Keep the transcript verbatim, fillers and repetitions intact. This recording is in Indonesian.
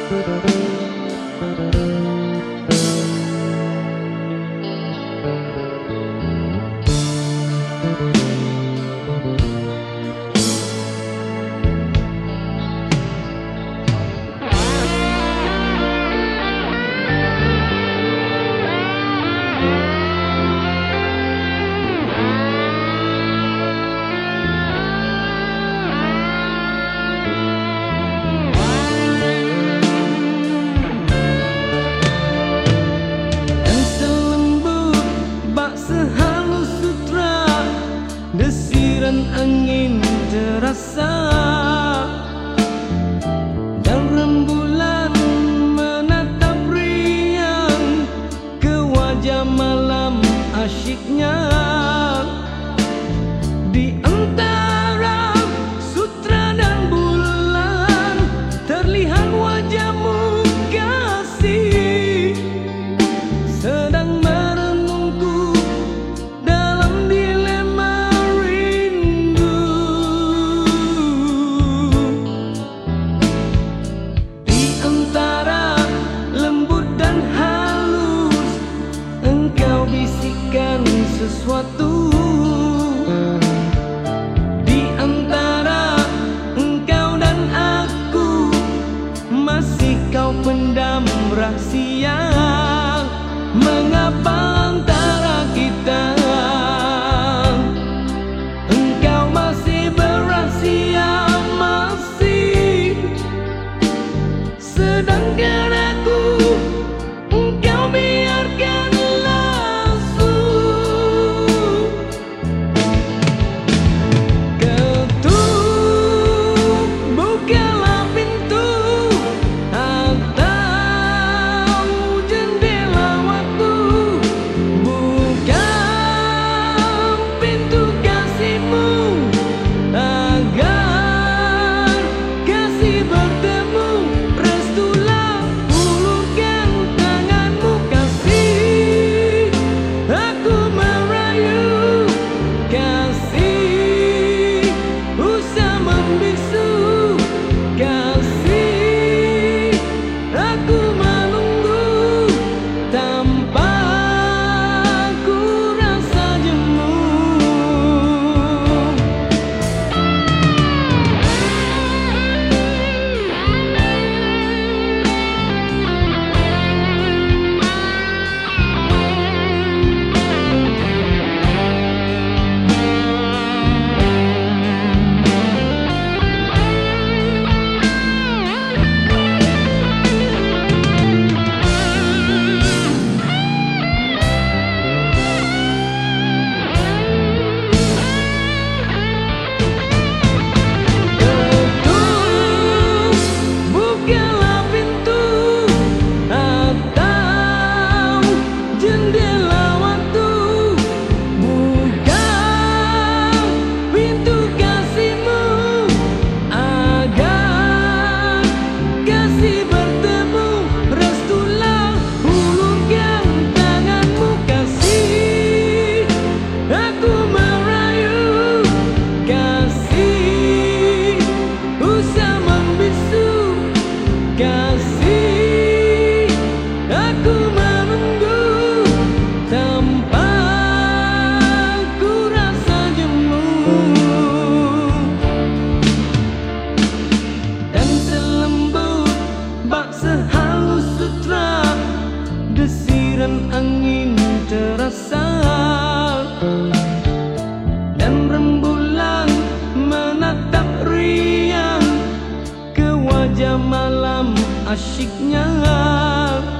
Desiran angin terasa dan rembulan menatap riang ke wajah malam asyiknya. Di antara sutra dan bulan terlihat wajahmu kasih, sedang merenungku dalam dilema rindu. Di antara lembut dan halus engkau bisikkan sesuatu. Di antara engkau dan aku masih kau pendam rahasia. Mengapa antara kita engkau masih berasia, masih, sedangkan aku engkau biarkan langsung. Ketuk, bukalah pintu atau jendela waktu, buka pintu kasihmu agar kasih bertemu. Restulah, ulurkan tanganmu kasih, aku merayu kasih, usah membisu kasih, aku menunggu tanpa ku rasa jemu. Bukalah pintu atau jendela waktu, buka pintu kasihmu agar kasih bertemu. Restulah, ulurkan tanganmu kasih, aku merayu kasih, usah membisu kasih, aku menunggu tanpa ku rasa jemu. Dan selembut bak sehalus sutra, desiran angin terasa dan rembulan menatap riang ke wajah malam asyiknya.